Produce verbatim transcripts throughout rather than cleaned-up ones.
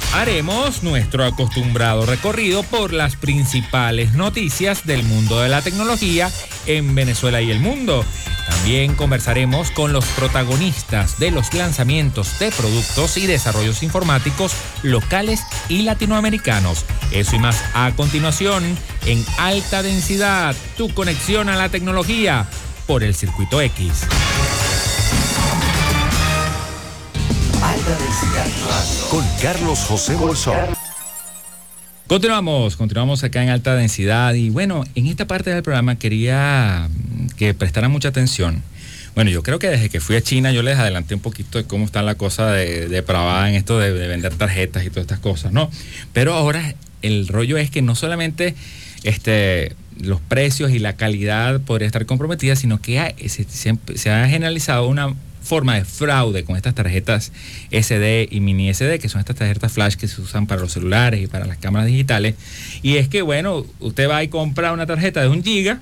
Haremos nuestro acostumbrado recorrido por las principales noticias del mundo de la tecnología en Venezuela y el mundo. También conversaremos con los protagonistas de los lanzamientos de productos y desarrollos informáticos locales y latinoamericanos. Eso y más a continuación en Alta Densidad, tu conexión a la tecnología por el Circuito X. Alta Densidad Radio con Carlos José Bolsón. Continuamos, continuamos acá en Alta Densidad y bueno, en esta parte del programa quería que prestaran mucha atención. Bueno, yo creo que desde que fui a China yo les adelanté un poquito de cómo está la cosa de, de depravada en esto de, de vender tarjetas y todas estas cosas, ¿no? Pero ahora el rollo es que no solamente este, los precios y la calidad podría estar comprometida, sino que hay, se, se, se ha generalizado una forma de fraude con estas tarjetas ese de y mini ese de, que son estas tarjetas flash que se usan para los celulares y para las cámaras digitales. Y es que, bueno, usted va y compra una tarjeta de un giga,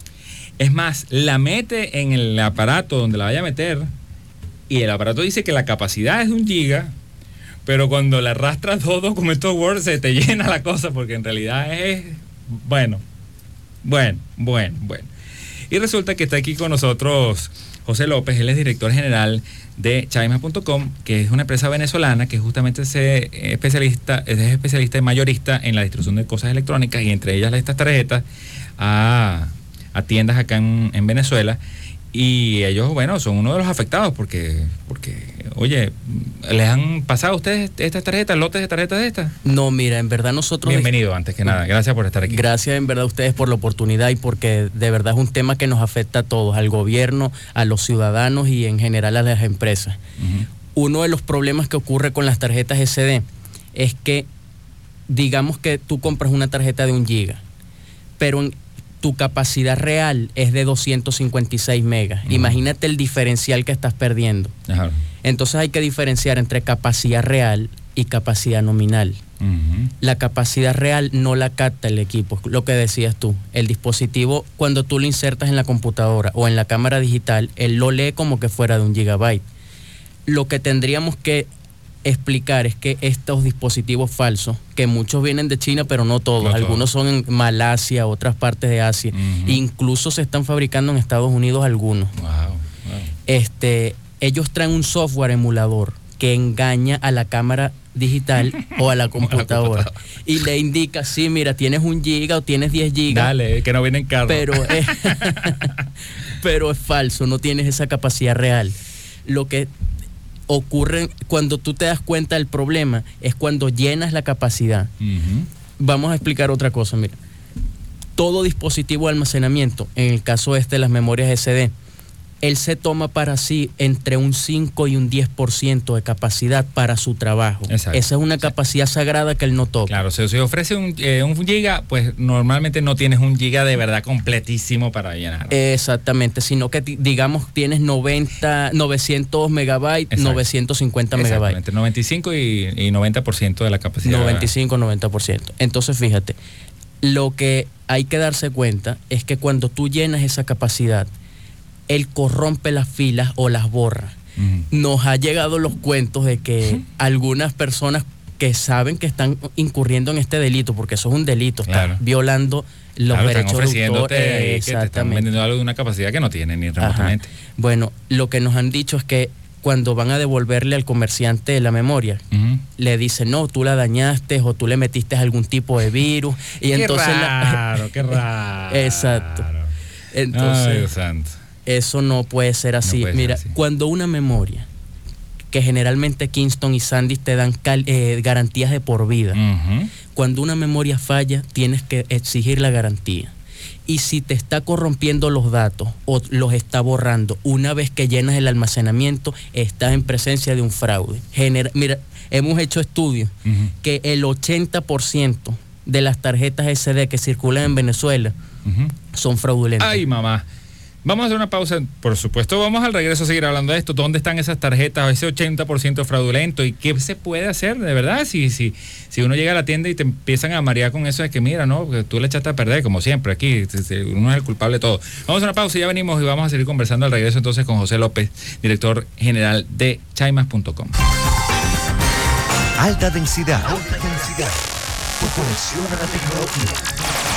es más, la mete en el aparato donde la vaya a meter y el aparato dice que la capacidad es de un giga, pero cuando le arrastras dos documentos Word se te llena la cosa porque en realidad es, bueno, bueno, bueno, bueno. Y resulta que está aquí con nosotros José López, él es director general de Chaimas punto com, que es una empresa venezolana que justamente se especialista, es especialista y mayorista en la distribución de cosas electrónicas y entre ellas estas tarjetas a, a tiendas acá en, en Venezuela. Y ellos, bueno, son uno de los afectados porque, porque, oye, ¿les han pasado a ustedes estas tarjetas, lotes de tarjetas de estas? No, mira, en verdad nosotros... Bienvenido, antes que nada, gracias por estar aquí. Gracias en verdad a ustedes por la oportunidad y porque de verdad es un tema que nos afecta a todos, al gobierno, a los ciudadanos y en general a las empresas. Uh-huh. Uno de los problemas que ocurre con las tarjetas ese de es que, digamos que tú compras una tarjeta de un giga, pero en tu capacidad real es de doscientos cincuenta y seis megas. Uh-huh. Imagínate el diferencial que estás perdiendo. Ajá. Entonces hay que diferenciar entre capacidad real y capacidad nominal. Uh-huh. La capacidad real no la capta el equipo, lo que decías tú. El dispositivo, cuando tú lo insertas en la computadora o en la cámara digital, él lo lee como que fuera de un gigabyte. Lo que tendríamos que explicar es que estos dispositivos falsos, que muchos vienen de China, pero no todos, no algunos todos. Son en Malasia, otras partes de Asia, uh-huh. Incluso se están fabricando en Estados Unidos algunos. Wow, wow. Este, ellos traen un software emulador que engaña a la cámara digital o a la computadora, a la computadora y le indica, sí, mira, tienes un giga o tienes diez gigas. Dale, que no viene en carro. Pero es, pero es falso, no tienes esa capacidad real. Lo que ocurre cuando tú te das cuenta del problema es cuando llenas la capacidad. Uh-huh. Vamos a explicar otra cosa, mira. Todo dispositivo de almacenamiento, en el caso este de las memorias ese de, él se toma para sí entre un cinco y un diez por ciento de capacidad para su trabajo. Exacto. Esa es una capacidad sagrada que él no toca. Claro, si se ofrece un, eh, un giga, pues normalmente no tienes un giga de verdad completísimo para llenar. Exactamente, sino que digamos tienes noventa, novecientos megabytes, exacto. novecientos cincuenta megabytes. noventa y cinco y, y noventa por ciento de la capacidad. noventa y cinco, noventa por ciento. Entonces fíjate, lo que hay que darse cuenta es que cuando tú llenas esa capacidad, él corrompe las filas o las borra. Uh-huh. Nos ha llegado los cuentos de que uh-huh. algunas personas que saben que están incurriendo en este delito, porque eso es un delito, claro. Están violando los claro, derechos de autor. Eh, que te están vendiendo algo de una capacidad que no tienen ni remotamente. Ajá. Bueno, lo que nos han dicho es que cuando van a devolverle al comerciante la memoria, uh-huh. le dicen, no, tú la dañaste o tú le metiste algún tipo de virus. Y qué entonces raro, la... qué raro. Exacto. Entonces, ay, Dios santo. Eso no puede ser así. No puede Mira, ser así. Cuando una memoria, que generalmente Kingston y SanDisk te dan cal, eh, garantías de por vida, uh-huh. cuando una memoria falla, tienes que exigir la garantía. Y si te está corrompiendo los datos o los está borrando, una vez que llenas el almacenamiento, estás en presencia de un fraude. Genera, mira, hemos hecho estudios uh-huh. que el ochenta por ciento de las tarjetas ese de que circulan en Venezuela uh-huh. son fraudulentas. Ay, mamá. Vamos a hacer una pausa, por supuesto, vamos al regreso a seguir hablando de esto. ¿Dónde están esas tarjetas, ese ochenta por ciento fraudulento? ¿Y qué se puede hacer, de verdad? Si, si, si uno llega a la tienda y te empiezan a marear con eso de que mira, ¿no? Que tú le echaste a perder, como siempre, aquí, uno es el culpable de todo. Vamos a una pausa y ya venimos y vamos a seguir conversando al regreso entonces con José López, director general de Chaimas punto com. Alta densidad. Alta densidad. Tu conexión a la tecnología.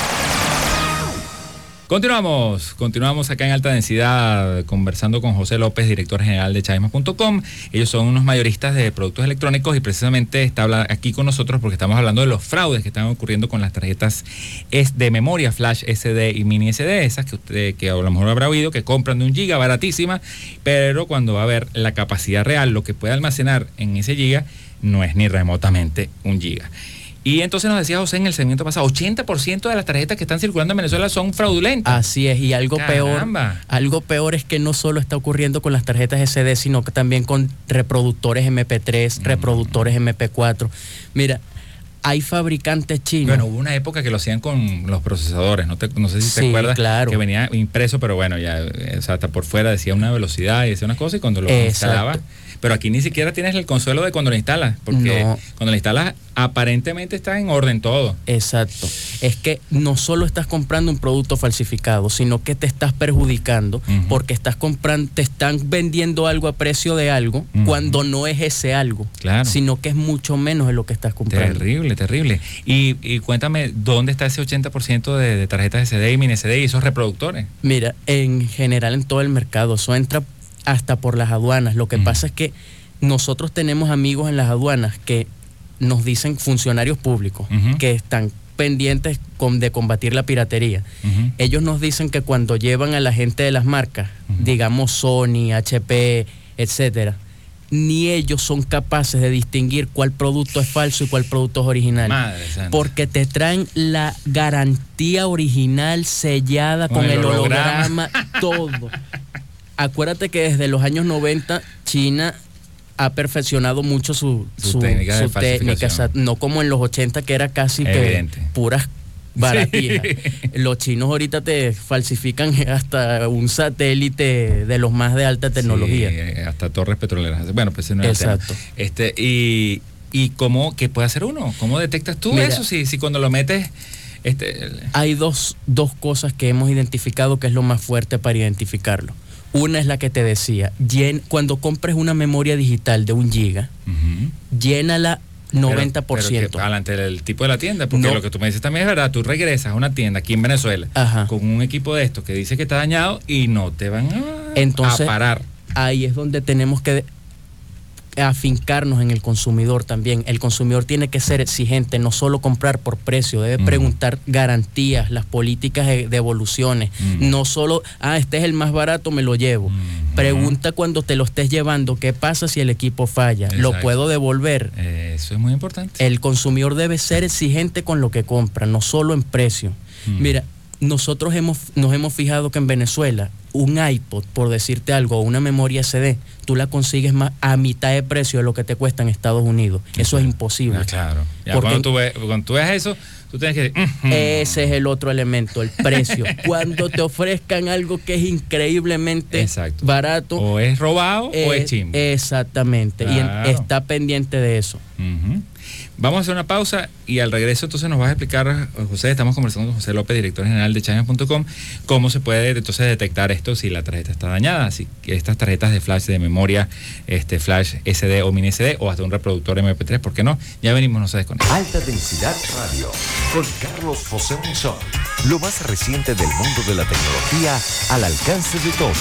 Continuamos, continuamos acá en Alta Densidad conversando con José López, director general de chavismo punto com. Ellos son unos mayoristas de productos electrónicos y precisamente está aquí con nosotros porque estamos hablando de los fraudes que están ocurriendo con las tarjetas de memoria flash S D y mini S D, esas que usted que a lo mejor habrá oído, que compran de un giga baratísima, pero cuando va a ver la capacidad real, lo que puede almacenar en ese giga, no es ni remotamente un giga. Y entonces nos decía José en el segmento pasado, ochenta por ciento de las tarjetas que están circulando en Venezuela son fraudulentas. Así es, y algo Caramba. peor, algo peor es que no solo está ocurriendo con las tarjetas S D, sino que también con reproductores M P tres, mm. reproductores M P cuatro. Mira, hay fabricantes chinos. Bueno, hubo una época que lo hacían con los procesadores, no, te, no sé si sí, te acuerdas, claro. que venía impreso, pero bueno, ya, o sea, hasta por fuera decía una velocidad y decía una cosa y cuando lo Exacto. instalaba... Pero aquí ni siquiera tienes el consuelo de cuando lo instalas, porque no. cuando lo instalas aparentemente está en orden todo. Exacto. Es que no solo estás comprando un producto falsificado, sino que te estás perjudicando uh-huh. porque estás comprando, te están vendiendo algo a precio de algo uh-huh. cuando no es ese algo, claro. sino que es mucho menos de lo que estás comprando. Terrible, terrible. Y, y cuéntame, ¿dónde está ese ochenta por ciento de, de tarjetas S D y mini S D y esos reproductores? Mira, en general en todo el mercado, eso entra hasta por las aduanas. Lo que uh-huh. pasa es que nosotros tenemos amigos en las aduanas que nos dicen, funcionarios públicos, uh-huh. que están pendientes con, de combatir la piratería. Uh-huh. Ellos nos dicen que cuando llevan a la gente de las marcas, uh-huh. digamos Sony, H P, etcétera, ni ellos son capaces de distinguir cuál producto es falso y cuál producto es original. Madre santa. Porque te traen la garantía original sellada con, con el, el holograma, holograma todo. Acuérdate que desde los años noventa China ha perfeccionado mucho su, su, su técnica, su de técnica, no como en los ochenta que era casi Evidente. que puras baratijas. Sí. Los chinos ahorita te falsifican hasta un satélite de los más de alta tecnología. Sí, hasta torres petroleras. Bueno, pues ese no es Exacto. el tema. Este, y, y cómo, ¿qué puede hacer uno? ¿Cómo detectas tú Mira, eso? Si, si cuando lo metes... Este, el... Hay dos, dos cosas que hemos identificado que es lo más fuerte para identificarlo. Una es la que te decía, llen, cuando compres una memoria digital de un giga, uh-huh. llénala noventa por ciento. Pero, pero adelante del tipo de la tienda, porque no. lo que tú me dices también es verdad, tú regresas a una tienda aquí en Venezuela Ajá. con un equipo de estos que dice que está dañado y no te van a, Entonces, a parar. Ahí es donde tenemos que afincarnos en el consumidor también. El consumidor tiene que ser exigente, no solo comprar por precio, debe mm. preguntar garantías, las políticas de devoluciones, mm. no solo, ah, este es el más barato, me lo llevo. Mm. Pregunta cuando te lo estés llevando, ¿qué pasa si el equipo falla? Exacto. ¿Lo puedo devolver? Eh, eso es muy importante. El consumidor debe ser exigente con lo que compra, no solo en precio. Mm. Mira, nosotros hemos, nos hemos fijado que en Venezuela un iPod, por decirte algo, o una memoria S D, tú la consigues más a mitad de precio de lo que te cuesta en Estados Unidos. Eso claro. es imposible. Ah, claro. Ya cuando, tú ves, cuando tú ves eso, tú tienes que decir... Uh-huh. Ese es el otro elemento, el precio. Cuando te ofrezcan algo que es increíblemente Exacto. barato... O es robado eh, o es chimbo. Exactamente. Claro. Y en, está pendiente de eso. Uh-huh. Vamos a hacer una pausa y al regreso entonces nos vas a explicar, José, estamos conversando con José López, director general de chavismo punto com, cómo se puede entonces detectar esto si la tarjeta está dañada, así que estas tarjetas de flash de memoria, este flash S D o mini S D o hasta un reproductor M P tres, ¿por qué no? Ya venimos, no se desconecten. Alta Densidad Radio con Carlos José Monzón, lo más reciente del mundo de la tecnología al alcance de todos.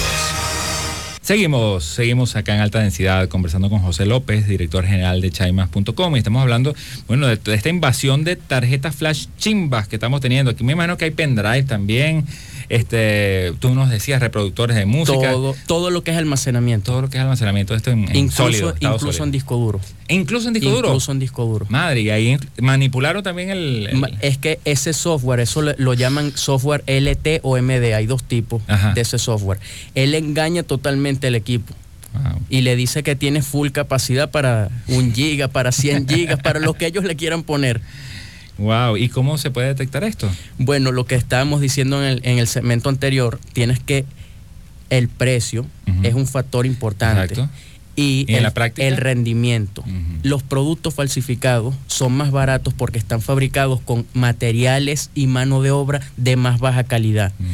Seguimos, seguimos acá en Alta Densidad conversando con José López, director general de chavismo punto com, y estamos hablando, bueno, de, de esta invasión de tarjetas flash chimbas que estamos teniendo. Aquí me imagino que hay pendrive también, este, tú nos decías reproductores de música. Todo, todo lo que es almacenamiento. Todo lo que es almacenamiento, esto en, en incluso, sólido. Incluso sólido. en disco duro. Incluso en disco duro. Incluso en disco duro. Madre, y ahí manipularon también el, el... Es que ese software, eso lo, lo llaman software L T o M D, hay dos tipos Ajá. de ese software. Él engaña totalmente el equipo. Wow. Y le dice que tiene full capacidad para un giga, para cien gigas, para lo que ellos le quieran poner. Wow, ¿y cómo se puede detectar esto? Bueno, lo que estábamos diciendo en el, en el segmento anterior, tienes que el precio uh-huh. es un factor importante. Exacto. Y, ¿Y en el, la práctica? el rendimiento. Uh-huh. Los productos falsificados son más baratos porque están fabricados con materiales y mano de obra de más baja calidad. Uh-huh.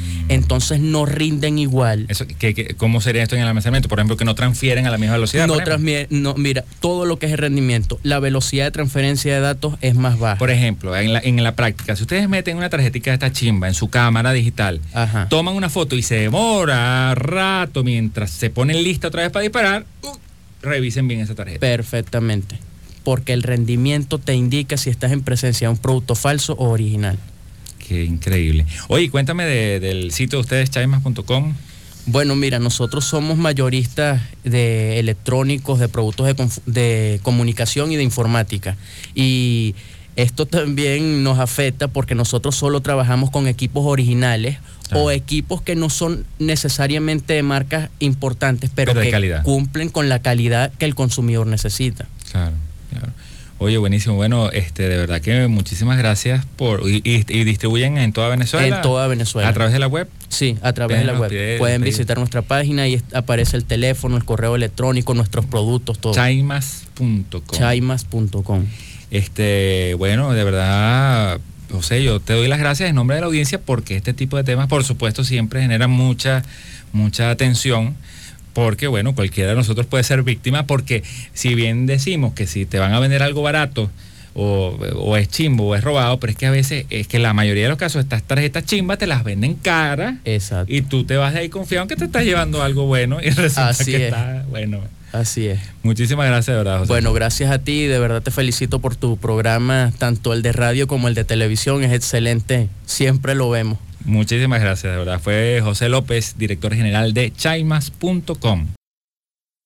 entonces no rinden igual. Eso, ¿qué, qué, ¿Cómo sería esto en el almacenamiento? Por ejemplo, que no transfieren a la misma velocidad. No, transmie- no mira, todo lo que es el rendimiento, la velocidad de transferencia de datos es más baja. Por ejemplo, en la, en la práctica, si ustedes meten una tarjetita de esta chimba en su cámara digital, Ajá. toman una foto y se demora rato mientras se ponen lista otra vez para disparar, uh, revisen bien esa tarjeta. Perfectamente. Porque el rendimiento te indica si estás en presencia de un producto falso o original. Qué increíble. Oye, cuéntame de, del sitio de ustedes, chaimas punto com. Bueno, mira, nosotros somos mayoristas de electrónicos, de productos de, conf- de comunicación y de informática. Y esto también nos afecta porque nosotros solo trabajamos con equipos originales ah. o equipos que no son necesariamente de marcas importantes, pero, pero que calidad. cumplen con la calidad que el consumidor necesita. Claro. Claro. Oye, buenísimo. Bueno, este, de verdad que muchísimas gracias por y, y, y distribuyen en toda Venezuela. En toda Venezuela. ¿A través de la web? Sí, a través Ven, de la web. Pide, Pueden pide. visitar nuestra página y aparece el teléfono, el correo electrónico, nuestros productos, todo. chaimas punto com. chaimas punto com. Este, bueno, de verdad, José, yo te doy las gracias en nombre de la audiencia porque este tipo de temas, por supuesto, siempre generan mucha, mucha atención. Porque, bueno, cualquiera de nosotros puede ser víctima porque si bien decimos que si te van a vender algo barato o, o es chimbo o es robado, pero es que a veces, es que la mayoría de los casos estas tarjetas chimbas te las venden caras. Exacto. Y tú te vas de ahí confiado que te estás llevando algo bueno y resulta Así que es. está bueno. Así es. Muchísimas gracias, de verdad, José. Bueno, gracias a ti, de verdad te felicito por tu programa, tanto el de radio como el de televisión, es excelente, siempre lo vemos. Muchísimas gracias, de verdad. Fue José López, director general de chaimas punto com.